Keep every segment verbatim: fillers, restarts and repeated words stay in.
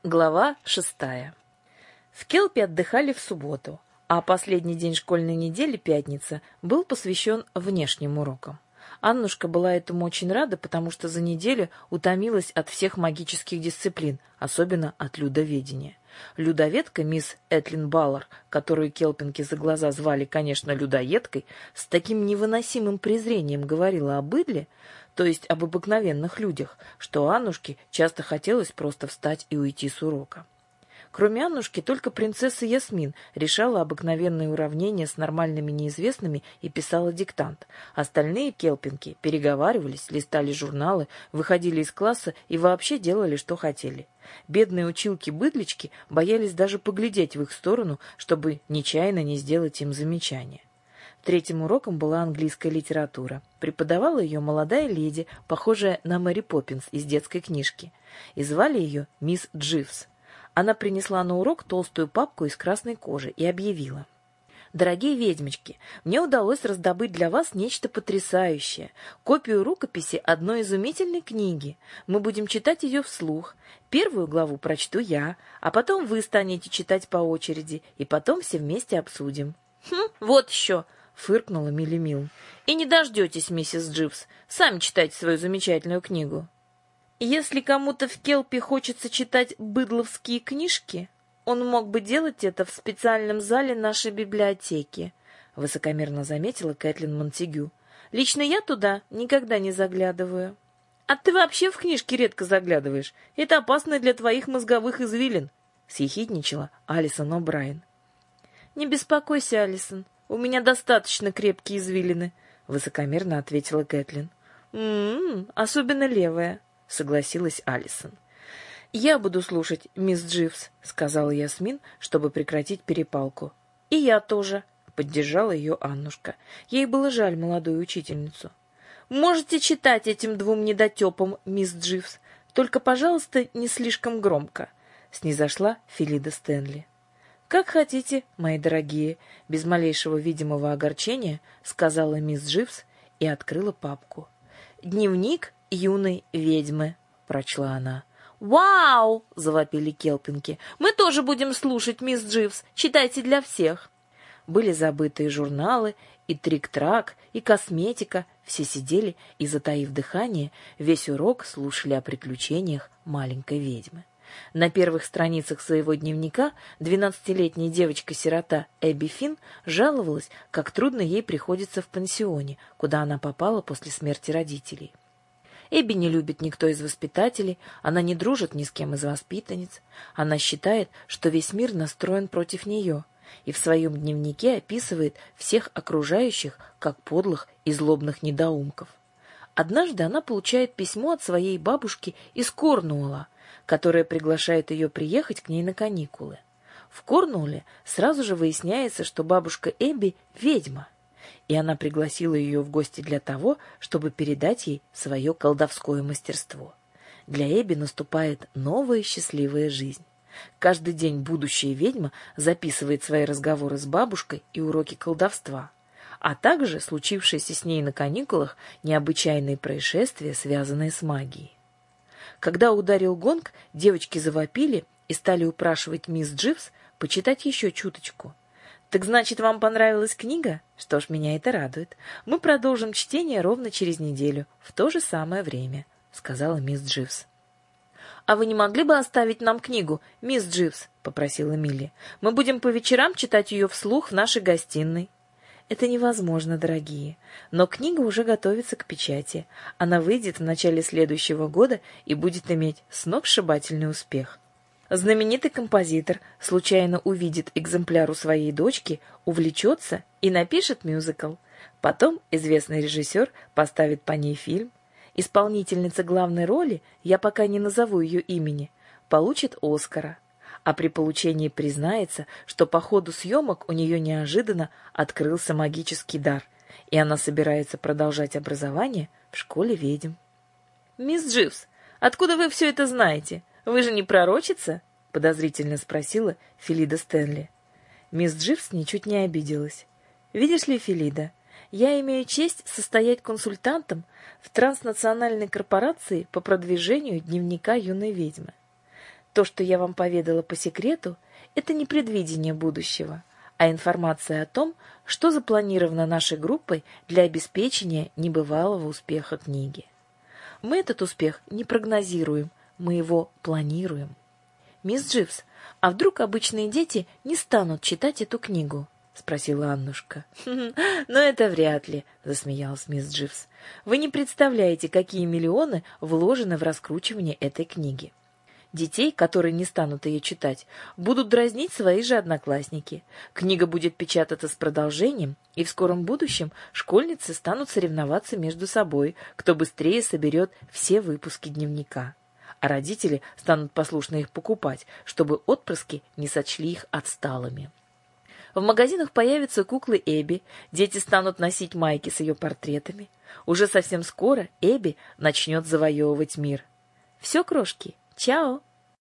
Глава шестая. В Келпе отдыхали в субботу, а последний день школьной недели, пятница, был посвящен внешним урокам. Аннушка была этому очень рада, потому что за неделю утомилась от всех магических дисциплин, особенно от людоведения. Людоведка, мисс Этлин Баллар, которую келпинки за глаза звали, конечно, людоедкой, с таким невыносимым презрением говорила о быдле, то есть об обыкновенных людях, что Аннушке часто хотелось просто встать и уйти с урока. Кроме Аннушки, только принцесса Ясмин решала обыкновенные уравнения с нормальными неизвестными и писала диктант. Остальные келпинки переговаривались, листали журналы, выходили из класса и вообще делали, что хотели. Бедные училки-быдлички боялись даже поглядеть в их сторону, чтобы нечаянно не сделать им замечание. Третьим уроком была английская литература. Преподавала ее молодая леди, похожая на Мэри Поппинс из детской книжки. И звали ее мисс Дживс. Она принесла на урок толстую папку из красной кожи и объявила: «Дорогие ведьмочки, мне удалось раздобыть для вас нечто потрясающее. Копию рукописи одной изумительной книги. Мы будем читать ее вслух. Первую главу прочту я, а потом вы станете читать по очереди, и потом все вместе обсудим». «Хм, вот еще!» — фыркнула Милли Милл. «И не дождетесь, миссис Дживс. Сами читайте свою замечательную книгу». Если кому-то в Келпе хочется читать быдловские книжки, он мог бы делать это в специальном зале нашей библиотеки, — высокомерно заметила Кэтлин Монтегю. Лично я туда никогда не заглядываю. — А ты вообще в книжки редко заглядываешь. Это опасно для твоих мозговых извилин, — съехидничала Алисон О'Брайен. — Не беспокойся, Алисон, у меня достаточно крепкие извилины, — высокомерно ответила Кэтлин. «М-м, особенно левая», — согласилась Алисон. «Я буду слушать, мисс Дживс», — сказала Ясмин, чтобы прекратить перепалку. «И я тоже», — поддержала ее Аннушка. Ей было жаль молодую учительницу. «Можете читать этим двум недотепам, мисс Дживс, только, пожалуйста, не слишком громко», — снизошла Филида Стэнли. «Как хотите, мои дорогие», — без малейшего видимого огорчения сказала мисс Дживс и открыла папку. «Дневник юной ведьмы», — прочла она. «Вау!» — завопили келпинки. «Мы тоже будем слушать, мисс Дживс. Читайте для всех». Были забыты и журналы, и трик-трак, и косметика. Все сидели и, затаив дыхание, весь урок слушали о приключениях маленькой ведьмы. На первых страницах своего дневника двенадцатилетняя девочка-сирота Эбби Финн жаловалась, как трудно ей приходится в пансионе, куда она попала после смерти родителей. Эбби не любит никто из воспитателей, она не дружит ни с кем из воспитанниц. Она считает, что весь мир настроен против нее, и в своем дневнике описывает всех окружающих как подлых и злобных недоумков. Однажды она получает письмо от своей бабушки из Корнуолла, которая приглашает ее приехать к ней на каникулы. В Корнуолле сразу же выясняется, что бабушка Эбби — ведьма, и она пригласила ее в гости для того, чтобы передать ей свое колдовское мастерство. Для Эбби наступает новая счастливая жизнь. Каждый день будущая ведьма записывает свои разговоры с бабушкой и уроки колдовства, а также случившиеся с ней на каникулах необычайные происшествия, связанные с магией. Когда ударил гонг, девочки завопили и стали упрашивать мисс Дживс почитать еще чуточку. «Так значит, вам понравилась книга? Что ж, меня это радует. Мы продолжим чтение ровно через неделю, в то же самое время», — сказала мисс Дживс. «А вы не могли бы оставить нам книгу, мисс Дживс?» — попросила Милли. «Мы будем по вечерам читать ее вслух в нашей гостиной». «Это невозможно, дорогие. Но книга уже готовится к печати. Она выйдет в начале следующего года и будет иметь сногсшибательный успех. Знаменитый композитор случайно увидит экземпляр у своей дочки, увлечется и напишет мюзикл. Потом известный режиссер поставит по ней фильм. Исполнительница главной роли, я пока не назову ее имени, получит Оскара. А при получении признается, что по ходу съемок у нее неожиданно открылся магический дар, и она собирается продолжать образование в школе ведьм». «Мисс Дживс, откуда вы все это знаете? Вы же не пророчица?» — подозрительно спросила Филида Стэнли. Мисс Дживс ничуть не обиделась. «Видишь ли, Филида, я имею честь состоять консультантом в транснациональной корпорации по продвижению дневника юной ведьмы. То, что я вам поведала по секрету, это не предвидение будущего, а информация о том, что запланировано нашей группой для обеспечения небывалого успеха книги. Мы этот успех не прогнозируем, мы его планируем. «Мисс Дживс, а вдруг обычные дети не станут читать эту книгу?» — спросила Аннушка. «Ну, это вряд ли», — засмеялась мисс Дживс. «Вы не представляете, какие миллионы вложены в раскручивание этой книги. Детей, которые не станут ее читать, будут дразнить свои же одноклассники. Книга будет печататься с продолжением, и в скором будущем школьницы станут соревноваться между собой, кто быстрее соберет все выпуски дневника. А родители станут послушно их покупать, чтобы отпрыски не сочли их отсталыми. В магазинах появятся куклы Эбби, дети станут носить майки с ее портретами. Уже совсем скоро Эбби начнет завоевывать мир. Все, крошки, чао!»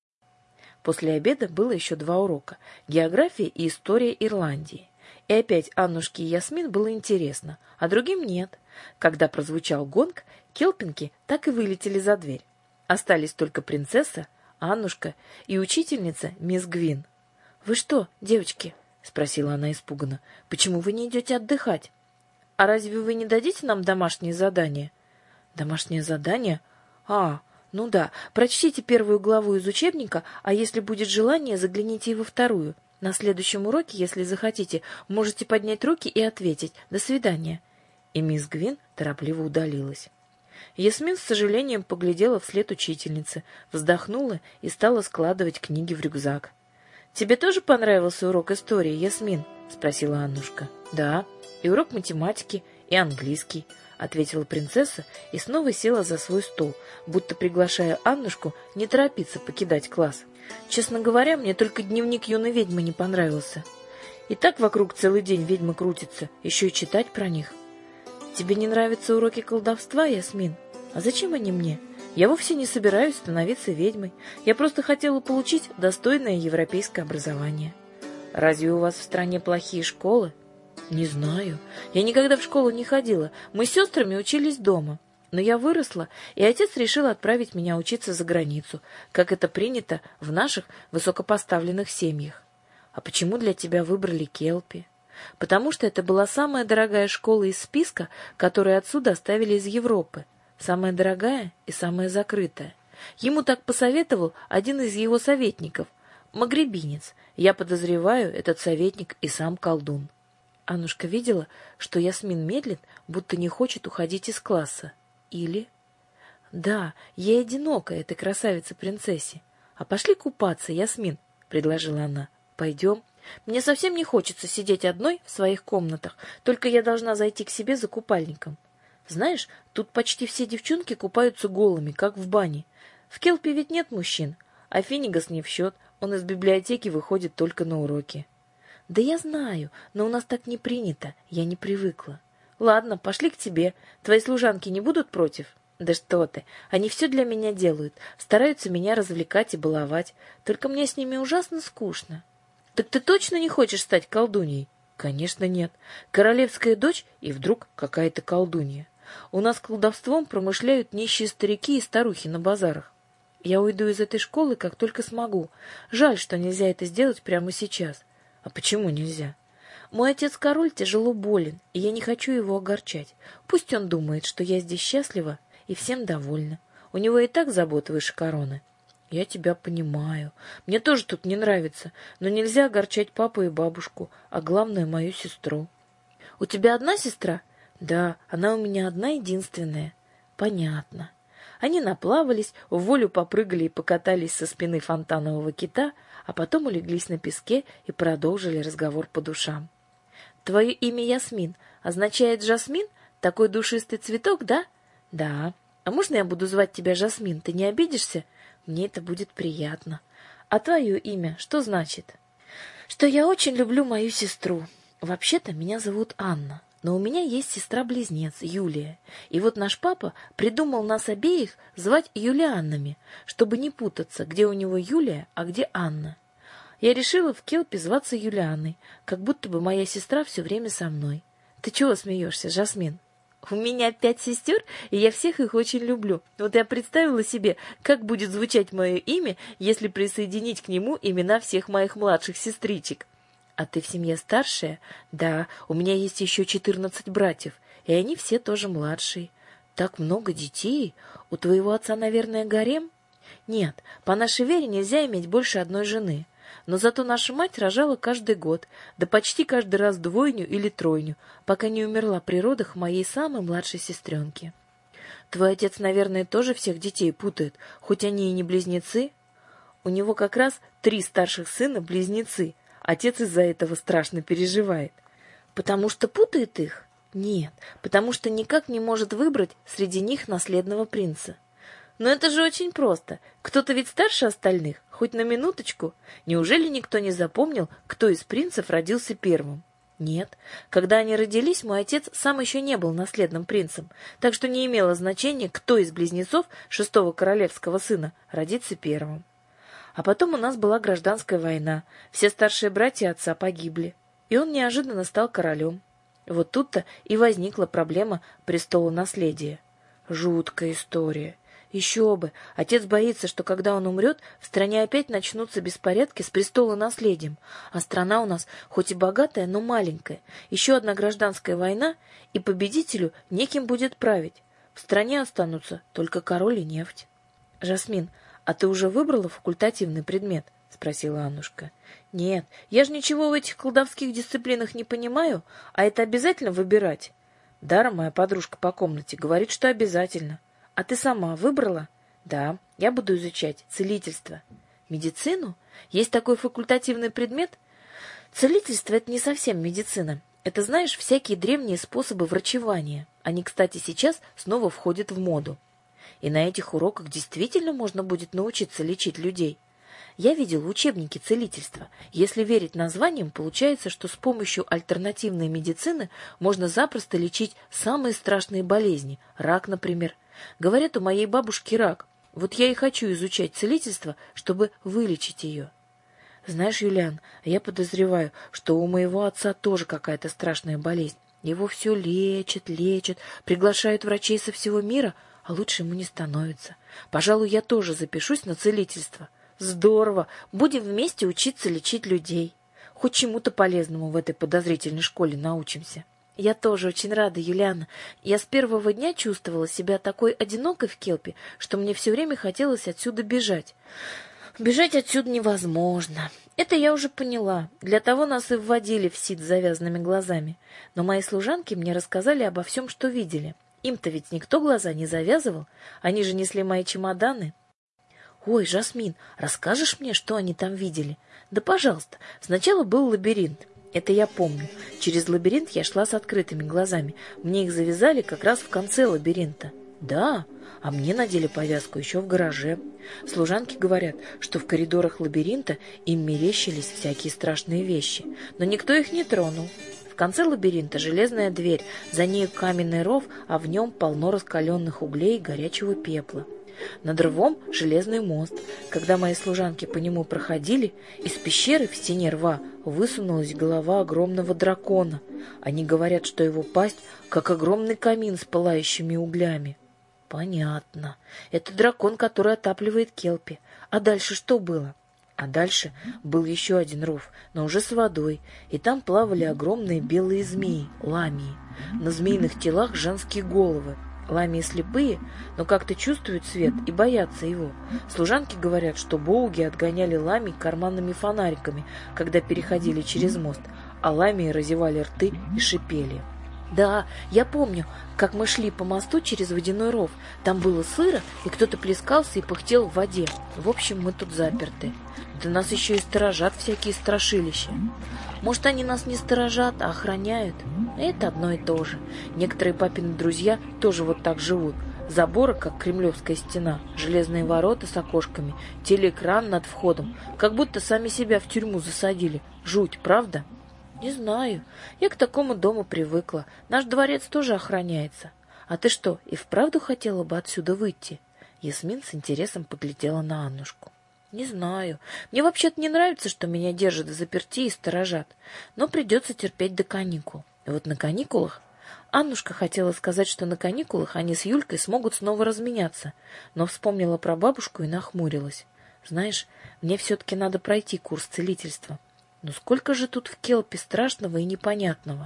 После обеда было еще два урока – география и история Ирландии. И опять Аннушке и Ясмин было интересно, а другим нет. Когда прозвучал гонг, келпинки так и вылетели за дверь. Остались только принцесса, Аннушка и учительница мисс Гвин. «Вы что, девочки?» — спросила она испуганно. «Почему вы не идете отдыхать? А разве вы не дадите нам домашнее задание?» «Домашнее задание? А, ну да, прочтите первую главу из учебника, а если будет желание, загляните и во вторую. На следующем уроке, если захотите, можете поднять руки и ответить «До свидания». И мисс Гвин торопливо удалилась. Ясмин с сожалением поглядела вслед учительницы, вздохнула и стала складывать книги в рюкзак. «Тебе тоже понравился урок истории, Ясмин?» — спросила Аннушка. «Да, и урок математики, и английский», — ответила принцесса и снова села за свой стол, будто приглашая Аннушку не торопиться покидать класс. «Честно говоря, мне только дневник юной ведьмы не понравился. И так вокруг целый день ведьмы крутятся, еще и читать про них». «Тебе не нравятся уроки колдовства, Ясмин? А зачем они мне? Я вовсе не собираюсь становиться ведьмой. Я просто хотела получить достойное европейское образование». «Разве у вас в стране плохие школы?» «Не знаю. Я никогда в школу не ходила. Мы с сестрами учились дома. Но я выросла, и отец решил отправить меня учиться за границу, как это принято в наших высокопоставленных семьях. А почему для тебя выбрали Келпи?» «Потому что это была самая дорогая школа из списка, который отцу доставили из Европы. Самая дорогая и самая закрытая. Ему так посоветовал один из его советников, магребинец. Я подозреваю, этот советник и сам колдун». Аннушка видела, что Ясмин медлит, будто не хочет уходить из класса. Или... «Да, я одинокая, этой красавице-принцессе. А пошли купаться, Ясмин», — предложила она. «Пойдем. Мне совсем не хочется сидеть одной в своих комнатах, только я должна зайти к себе за купальником. Знаешь, тут почти все девчонки купаются голыми, как в бане. В Келпи ведь нет мужчин, а Финигас не в счет, он из библиотеки выходит только на уроки». «Да я знаю, но у нас так не принято, я не привыкла». «Ладно, пошли к тебе. Твои служанки не будут против?» «Да что ты, они все для меня делают, стараются меня развлекать и баловать, только мне с ними ужасно скучно». «Так ты точно не хочешь стать колдуньей?» «Конечно нет. Королевская дочь и вдруг какая-то колдунья. У нас колдовством промышляют нищие старики и старухи на базарах. Я уйду из этой школы, как только смогу. Жаль, что нельзя это сделать прямо сейчас». «А почему нельзя?» «Мой отец-король тяжело болен, и я не хочу его огорчать. Пусть он думает, что я здесь счастлива и всем довольна. У него и так заботы выше короны». «Я тебя понимаю. Мне тоже тут не нравится, но нельзя огорчать папу и бабушку, а главное, мою сестру». «У тебя одна сестра?» «Да, она у меня одна единственная». «Понятно». Они наплавались, в волю попрыгали и покатались со спины фонтанового кита, а потом улеглись на песке и продолжили разговор по душам. «Твое имя Ясмин означает Жасмин? Такой душистый цветок, да?» «Да. А можно я буду звать тебя Жасмин? Ты не обидишься? Мне это будет приятно. А твое имя что значит?» «Что я очень люблю мою сестру. Вообще-то меня зовут Анна. Но у меня есть сестра-близнец, Юлия. И вот наш папа придумал нас обеих звать Юлианнами, чтобы не путаться, где у него Юлия, а где Анна. Я решила в Келпи зваться Юлианной, как будто бы моя сестра все время со мной. Ты чего смеешься, Жасмин?» У меня пять сестер, и я всех их очень люблю. Вот я представила себе, как будет звучать мое имя, если присоединить к нему имена всех моих младших сестричек. А ты в семье старшая? Да, у меня есть еще четырнадцать братьев, и они все тоже младшие. Так много детей. У твоего отца, наверное, гарем? Нет, по нашей вере нельзя иметь больше одной жены. Но зато наша мать рожала каждый год, да почти каждый раз двойню или тройню, пока не умерла при родах моей самой младшей сестренки. Твой отец, наверное, тоже всех детей путает, хоть они и не близнецы. У него как раз три старших сына близнецы. Отец из-за этого страшно переживает. Потому что путает их? Нет, потому что никак не может выбрать среди них наследного принца. Но это же очень просто. Кто-то ведь старше остальных, хоть на минуточку. Неужели никто не запомнил, кто из принцев родился первым? Нет. Когда они родились, мой отец сам еще не был наследным принцем, так что не имело значения, кто из близнецов шестого королевского сына родится первым. А потом у нас была гражданская война. Все старшие братья отца погибли, и он неожиданно стал королем. Вот тут-то и возникла проблема престола наследия. Жуткая история. Еще бы! Отец боится, что когда он умрет, в стране опять начнутся беспорядки с престолонаследием, а страна у нас хоть и богатая, но маленькая. Еще одна гражданская война, и победителю неким будет править. В стране останутся только король и нефть. — Жасмин, а ты уже выбрала факультативный предмет? — спросила Аннушка. — Нет, я же ничего в этих колдовских дисциплинах не понимаю, а это обязательно выбирать? Дара, моя подружка по комнате, говорит, что обязательно. А ты сама выбрала? Да, я буду изучать целительство. Медицину? Есть такой факультативный предмет? Целительство — это не совсем медицина. Это, знаешь, всякие древние способы врачевания. Они, кстати, сейчас снова входят в моду. И на этих уроках действительно можно будет научиться лечить людей. Я видел учебники целительства. Если верить названиям, получается, что с помощью альтернативной медицины можно запросто лечить самые страшные болезни. Рак, например. Говорят, у моей бабушки рак. Вот я и хочу изучать целительство, чтобы вылечить ее. Знаешь, Юлиан, я подозреваю, что у моего отца тоже какая-то страшная болезнь. Его все лечат, лечат, приглашают врачей со всего мира, а лучше ему не становится. Пожалуй, я тоже запишусь на целительство. Здорово! Будем вместе учиться лечить людей. Хоть чему-то полезному в этой подозрительной школе научимся. Я тоже очень рада, Юлиана. Я с первого дня чувствовала себя такой одинокой в Келпе, что мне все время хотелось отсюда бежать. Бежать отсюда невозможно. Это я уже поняла. Для того нас и вводили в СИД с завязанными глазами. Но мои служанки мне рассказали обо всем, что видели. Им-то ведь никто глаза не завязывал. Они же несли мои чемоданы. Ой, Жасмин, расскажешь мне, что они там видели? Да, пожалуйста. Сначала был лабиринт. Это я помню. Через лабиринт я шла с открытыми глазами. Мне их завязали как раз в конце лабиринта. Да, а мне надели повязку еще в гараже. Служанки говорят, что в коридорах лабиринта им мерещились всякие страшные вещи, но никто их не тронул. В конце лабиринта железная дверь, за ней каменный ров, а в нем полно раскаленных углей и горячего пепла. Над рвом железный мост. Когда мои служанки по нему проходили, из пещеры в стене рва высунулась голова огромного дракона. Они говорят, что его пасть как огромный камин с пылающими углями. Понятно. Это дракон, который отапливает Келпи. А дальше что было? А дальше был еще один ров, но уже с водой, и там плавали огромные белые змеи, ламии. На змеиных телах женские головы. Ламии слепые, но как-то чувствуют свет и боятся его. Служанки говорят, что боуги отгоняли ламий карманными фонариками, когда переходили через мост, а ламии разевали рты и шипели. Да, я помню, как мы шли по мосту через водяной ров. Там было сыро, и кто-то плескался и пыхтел в воде. В общем, мы тут заперты. Да нас еще и сторожат всякие страшилища. Может, они нас не сторожат, а охраняют? Это одно и то же. Некоторые папины друзья тоже вот так живут. Заборы, как Кремлевская стена, железные ворота с окошками, телеэкран над входом. Как будто сами себя в тюрьму засадили. Жуть, правда? Не знаю. Я к такому дому привыкла. Наш дворец тоже охраняется. А ты что, и вправду хотела бы отсюда выйти? Ясмин с интересом поглядела на Аннушку. Не знаю. Мне вообще-то не нравится, что меня держат взаперти и сторожат. Но придется терпеть до каникул. И вот на каникулах... Аннушка хотела сказать, что на каникулах они с Юлькой смогут снова разменяться, но вспомнила про бабушку и нахмурилась. Знаешь, мне все-таки надо пройти курс целительства. Но сколько же тут в Келпе страшного и непонятного.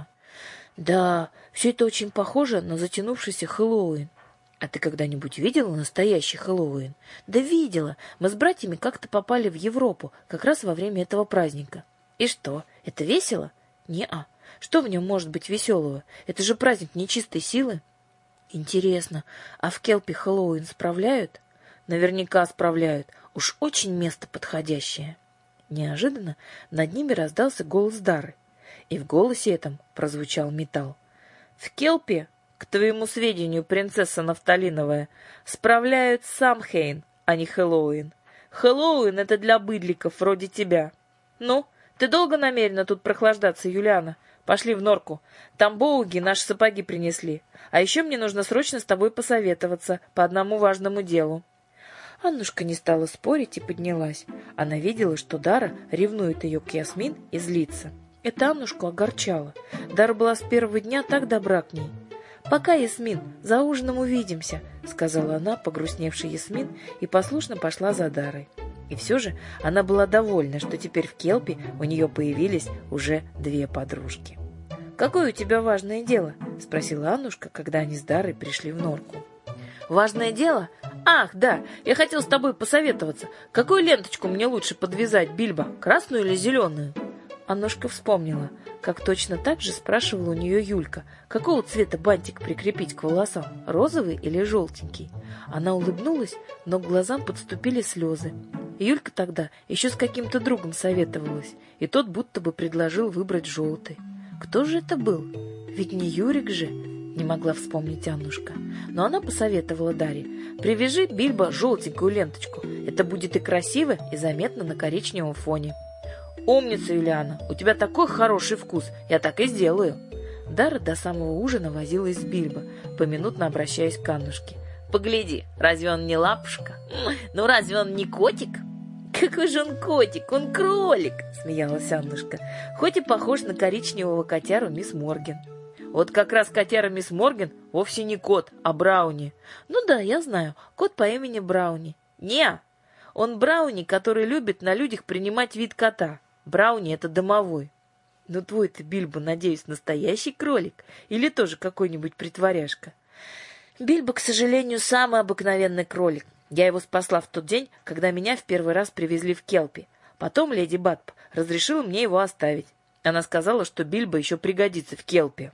Да, все это очень похоже на затянувшийся Хэллоуин. А ты когда-нибудь видела настоящий Хэллоуин? Да видела. Мы с братьями как-то попали в Европу, как раз во время этого праздника. И что, это весело? Не-а. Что в нем может быть веселого? Это же праздник нечистой силы. Интересно, а в Келпе Хэллоуин справляют? Наверняка справляют. Уж очень место подходящее. Неожиданно над ними раздался голос Дары. И в голосе этом прозвучал металл. В Келпе, к твоему сведению, принцесса Нафталиновая, справляют Самхейн, а не Хэллоуин. Хэллоуин — это для быдликов вроде тебя. Ну, ты долго намерена тут прохлаждаться, Юлиана? Пошли в норку. Там боуги наши сапоги принесли. А еще мне нужно срочно с тобой посоветоваться по одному важному делу. Аннушка не стала спорить и поднялась. Она видела, что Дара ревнует ее к Ясмин и злится. Это Аннушку огорчало. Дара была с первого дня так добра к ней. «Пока, Ясмин, за ужином увидимся», — сказала она, погрустневшей Ясмин, и послушно пошла за Дарой. И все же она была довольна, что теперь в Келпе у нее появились уже две подружки. «Какое у тебя важное дело?» — спросила Аннушка, когда они с Дарой пришли в норку. «Важное дело? Ах, да, я хотел с тобой посоветоваться. Какую ленточку мне лучше подвязать, Бильбо, красную или зеленую?» Аннушка вспомнила, как точно так же спрашивала у нее Юлька, какого цвета бантик прикрепить к волосам, розовый или желтенький. Она улыбнулась, но к глазам подступили слезы. Юлька тогда еще с каким-то другом советовалась, и тот будто бы предложил выбрать желтый. Кто же это был? Ведь не Юрик же, не могла вспомнить Аннушка. Но она посоветовала Дарье: привяжи, Бильбо, желтенькую ленточку. Это будет и красиво, и заметно на коричневом фоне. «Умница, Юлиана, у тебя такой хороший вкус, я так и сделаю». Дара до самого ужина возилась с Бильбо, поминутно обращаясь к Аннушке. «Погляди, разве он не лапушка? Ну разве он не котик?» «Какой же он котик, он кролик!» — смеялась Аннушка. «Хоть и похож на коричневого котяру мисс Морген». «Вот как раз котяра мисс Морген вовсе не кот, а Брауни». «Ну да, я знаю, кот по имени Брауни». «Не, он Брауни, который любит на людях принимать вид кота. Брауни — это домовой». «Ну твой-то, Бильбо, надеюсь, настоящий кролик? Или тоже какой-нибудь притворяшка?» «Бильбо, к сожалению, самый обыкновенный кролик. Я его спасла в тот день, когда меня в первый раз привезли в Келпи. Потом леди Батп разрешила мне его оставить. Она сказала, что Бильбо еще пригодится в Келпи».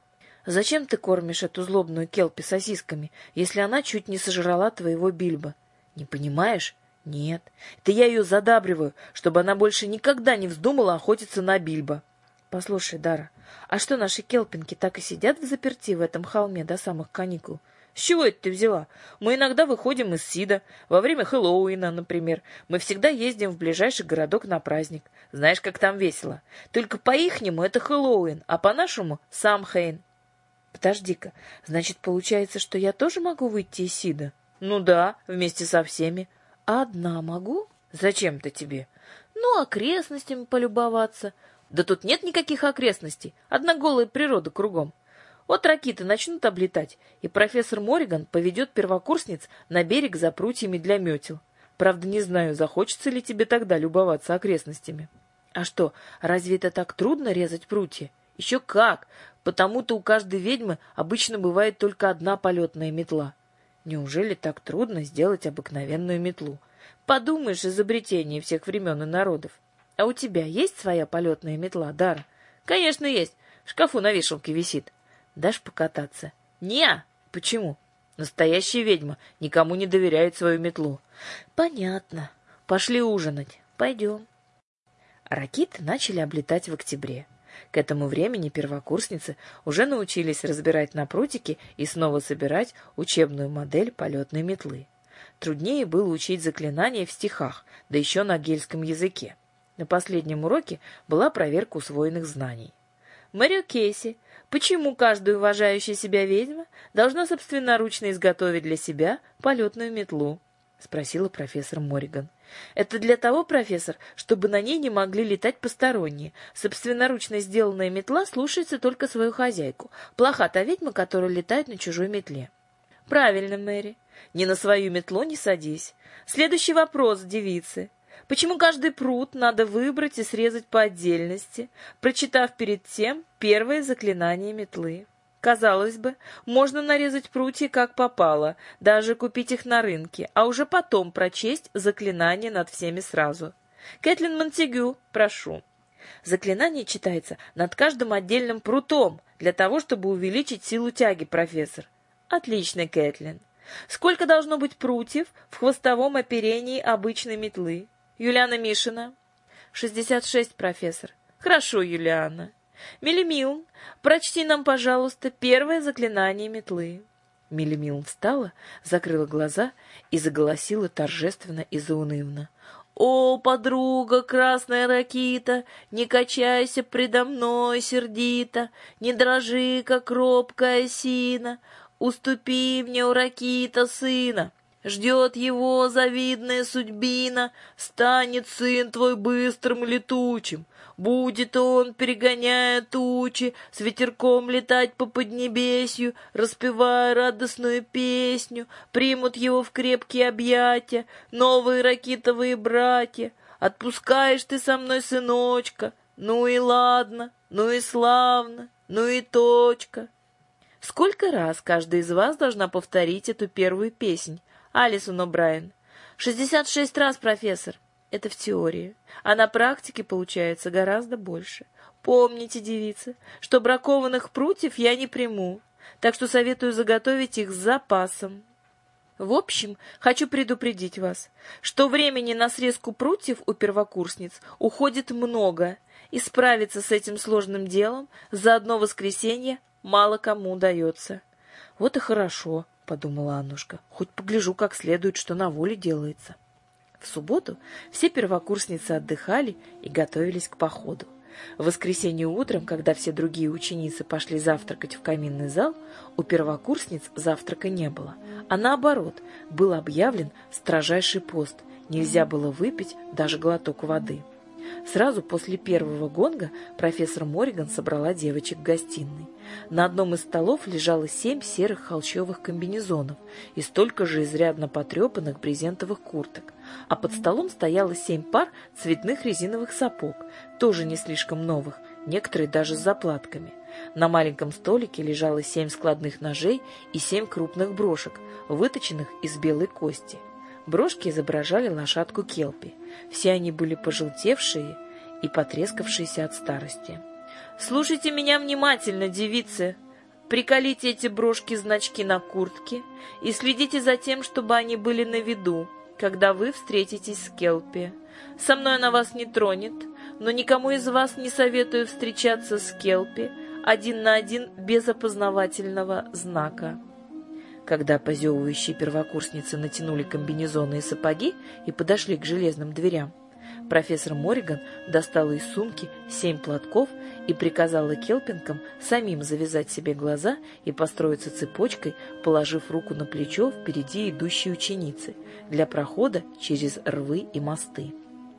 «Зачем ты кормишь эту злобную Келпи сосисками, если она чуть не сожрала твоего Бильбо? Не понимаешь? Нет. Это я ее задабриваю, чтобы она больше никогда не вздумала охотиться на Бильбо». «Послушай, Дара, а что, наши келпинки так и сидят взаперти в этом холме до самых каникул?» «С чего это ты взяла? Мы иногда выходим из Сида, во время Хэллоуина, например. Мы всегда ездим в ближайший городок на праздник. Знаешь, как там весело. Только по-ихнему это Хэллоуин, а по-нашему — Самхейн». «Подожди-ка, значит, получается, что я тоже могу выйти из Сида?» «Ну да, вместе со всеми». «А одна могу?» «Зачем-то тебе?» «Ну, окрестностями полюбоваться». «Да тут нет никаких окрестностей, одна голая природа кругом. Вот ракиты начнут облетать, и профессор Мориган поведет первокурсниц на берег за прутьями для метел. Правда, не знаю, захочется ли тебе тогда любоваться окрестностями». «А что, разве это так трудно резать прутья?» «Еще как! Потому-то у каждой ведьмы обычно бывает только одна полетная метла». «Неужели так трудно сделать обыкновенную метлу? Подумаешь, изобретение всех времен и народов. А у тебя есть своя полетная метла, Дара?» «Конечно есть. В шкафу на вешалке висит». «Дашь покататься?» «Не! Почему?» «Настоящая ведьма никому не доверяет свою метлу». «Понятно. Пошли ужинать. Пойдем». Ракиты начали облетать в октябре. К этому времени первокурсницы уже научились разбирать на прутики и снова собирать учебную модель полетной метлы. Труднее было учить заклинания в стихах, да еще на гельском языке. На последнем уроке была проверка усвоенных знаний. «Мэрио Кейси, почему каждая уважающая себя ведьма должна собственноручно изготовить для себя полетную метлу?» — спросила профессор Морриган. «Это для того, профессор, чтобы на ней не могли летать посторонние. Собственноручно сделанная метла слушается только свою хозяйку. Плоха та ведьма, которая летает на чужой метле». «Правильно, Мэри. Ни на свою метлу не садись. Следующий вопрос, девицы. Почему каждый прут надо выбрать и срезать по отдельности, прочитав перед тем первое заклинание метлы? Казалось бы, можно нарезать прутья как попало, даже купить их на рынке, а уже потом прочесть заклинание над всеми сразу. Кэтлин Монтегю, прошу. Заклинание читается над каждым отдельным прутом, для того, чтобы увеличить силу тяги, профессор. Отлично, Кэтлин. Сколько должно быть прутьев в хвостовом оперении обычной метлы? Юлиана Мишина? Шестьдесят шесть, профессор. Хорошо, Юлиана. Милли прочти нам, пожалуйста, первое заклинание метлы. Милли встала, закрыла глаза и заголосила торжественно и заунывно. «О, подруга, красная ракита, не качайся предо мной сердито, не дрожи, как робкая осина, уступи мне, у ракита, сына. Ждет его завидная судьбина, станет сын твой быстрым летучим. Будет он, перегоняя тучи, с ветерком летать по поднебесью, распевая радостную песню. Примут его в крепкие объятия новые ракитовые братья. Отпускаешь ты со мной, сыночка, ну и ладно, ну и славно, ну и точка». Сколько раз каждая из вас должна повторить эту первую песнь? Алисон О'Брайен. Шестьдесят шесть раз, профессор. Это в теории. А на практике получается гораздо больше. Помните, девицы, что бракованных прутьев я не приму, так что советую заготовить их с запасом. В общем, хочу предупредить вас, что времени на срезку прутьев у первокурсниц уходит много, и справиться с этим сложным делом за одно воскресенье мало кому удается. Вот и хорошо, — подумала Аннушка, — хоть погляжу как следует, что на воле делается. В субботу все первокурсницы отдыхали и готовились к походу. В воскресенье утром, когда все другие ученицы пошли завтракать в каминный зал, у первокурсниц завтрака не было, а наоборот, был объявлен строжайший пост, нельзя было выпить даже глоток воды. Сразу после первого гонга профессор Морриган собрала девочек в гостиной. На одном из столов лежало семь серых холщовых комбинезонов и столько же изрядно потрепанных брезентовых курток, а под столом стояло семь пар цветных резиновых сапог, тоже не слишком новых, некоторые даже с заплатками. На маленьком столике лежало семь складных ножей и семь крупных брошек, выточенных из белой кости. Брошки изображали лошадку Келпи. Все они были пожелтевшие и потрескавшиеся от старости. «Слушайте меня внимательно, девицы. Приколите эти брошки-значки на куртке и следите за тем, чтобы они были на виду, когда вы встретитесь с Келпи. Со мной она вас не тронет, но никому из вас не советую встречаться с Келпи один на один без опознавательного знака». Когда позевывающие первокурсницы натянули комбинезоны и сапоги и подошли к железным дверям, профессор Морриган достала из сумки семь платков и приказала келпинкам самим завязать себе глаза и построиться цепочкой, положив руку на плечо впереди идущей ученицы для прохода через рвы и мосты.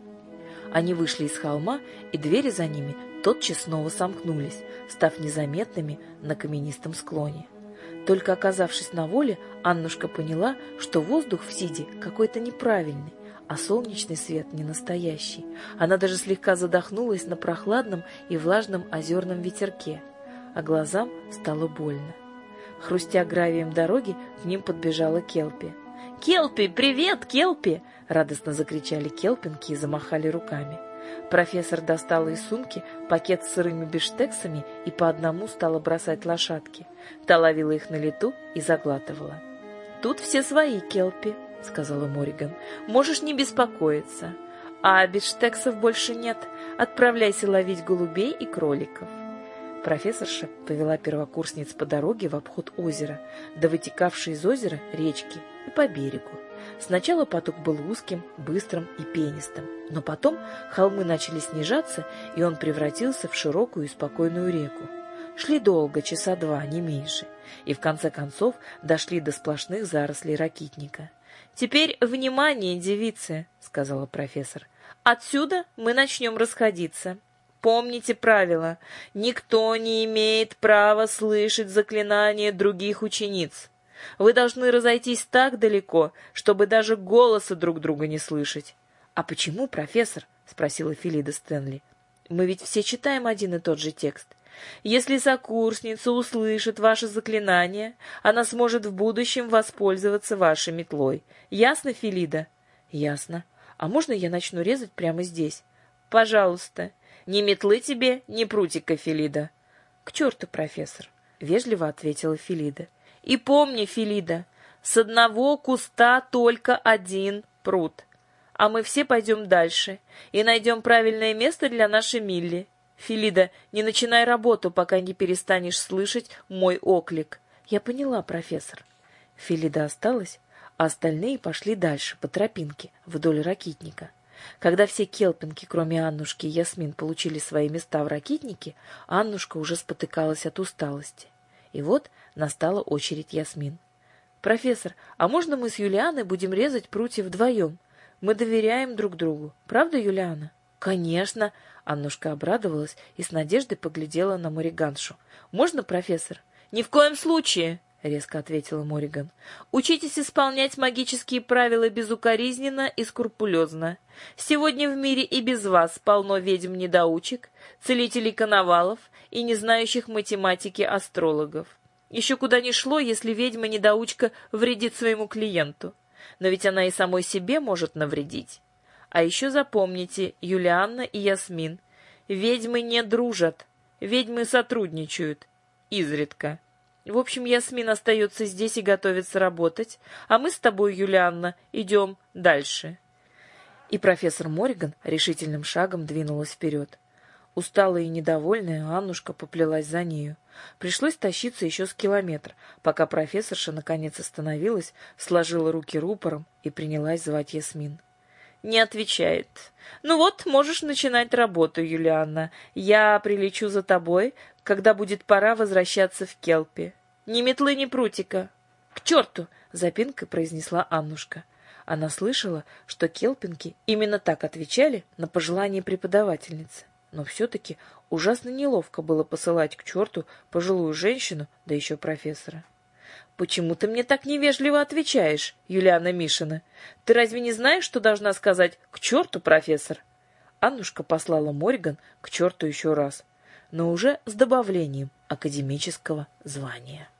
Они вышли из холма, и двери за ними тотчас снова сомкнулись, став незаметными на каменистом склоне. Только оказавшись на воле, Аннушка поняла, что воздух в Сиде какой-то неправильный, а солнечный свет не настоящий. Она даже слегка задохнулась на прохладном и влажном озерном ветерке, а глазам стало больно. Хрустя гравием дороги, к ним подбежала Келпи. «Келпи, привет, Келпи!» — радостно закричали келпинки и замахали руками. Профессор достала из сумки пакет с сырыми бифштексами и по одному стала бросать лошадке. Та ловила их на лету и заглатывала. «Тут все свои, Келпи», — сказала Морриган. «Можешь не беспокоиться. А бифштексов больше нет. Отправляйся ловить голубей и кроликов». Профессорша повела первокурсниц по дороге в обход озера, до вытекавшей из озера речки и по берегу. Сначала поток был узким, быстрым и пенистым, но потом холмы начали снижаться, и он превратился в широкую и спокойную реку. Шли долго, часа два, не меньше, и в конце концов дошли до сплошных зарослей ракитника. «Теперь внимание, девицы», — сказала профессор. «Отсюда мы начнем расходиться. Помните правило. Никто не имеет права слышать заклинания других учениц. Вы должны разойтись так далеко, чтобы даже голоса друг друга не слышать». «А почему, профессор?» — спросила Филида Стэнли. «Мы ведь все читаем один и тот же текст. Если сокурсница услышит ваше заклинание, она сможет в будущем воспользоваться вашей метлой. Ясно, Филида?» «Ясно. А можно я начну резать прямо здесь?» «Пожалуйста. Ни метлы тебе, ни прутика, Филида». «К черту, профессор», — вежливо ответила Филида. «И помни, Филида, с одного куста только один прут. А мы все пойдем дальше и найдем правильное место для нашей Милли. Филида, не начинай работу, пока не перестанешь слышать мой оклик». «Я поняла, профессор». Филида осталась, а остальные пошли дальше, по тропинке, вдоль ракитника. Когда все келпинки, кроме Аннушки и Ясмин, получили свои места в ракитнике, Аннушка уже спотыкалась от усталости. И вот настала очередь Ясмин. «Профессор, а можно мы с Юлианой будем резать прутья вдвоем? Мы доверяем друг другу. Правда, Юлиана?» «Конечно!» — Аннушка обрадовалась и с надеждой поглядела на Мориганшу. «Можно, профессор?» «Ни в коем случае!» — резко ответила Мориган. «Учитесь исполнять магические правила безукоризненно и скрупулезно. Сегодня в мире и без вас полно ведьм-недоучек, целителей-коновалов и не знающих математики астрологов. Еще куда ни шло, если ведьма-недоучка вредит своему клиенту. Но ведь она и самой себе может навредить. А еще запомните, Юлианна и Ясмин, ведьмы не дружат, ведьмы сотрудничают. Изредка. В общем, Ясмин остается здесь и готовится работать, а мы с тобой, Юлианна, идем дальше». И профессор Мориган решительным шагом двинулась вперед. Усталая и недовольная, Аннушка поплелась за нею. Пришлось тащиться еще с километр, пока профессорша наконец остановилась, сложила руки рупором и принялась звать Ясмин. «Не отвечает. Ну вот, можешь начинать работу, Юлианна. Я прилечу за тобой, когда будет пора возвращаться в Келпи. Ни метлы, ни прутика». «К черту!» — запинкой произнесла Аннушка. Она слышала, что келпинки именно так отвечали на пожелание преподавательницы. Но все-таки ужасно неловко было посылать к черту пожилую женщину, да еще профессора. «Почему ты мне так невежливо отвечаешь, Юлиана Мишина? Ты разве не знаешь, что должна сказать «к черту, профессор»?» Аннушка послала Мориган к черту еще раз, но уже с добавлением академического звания.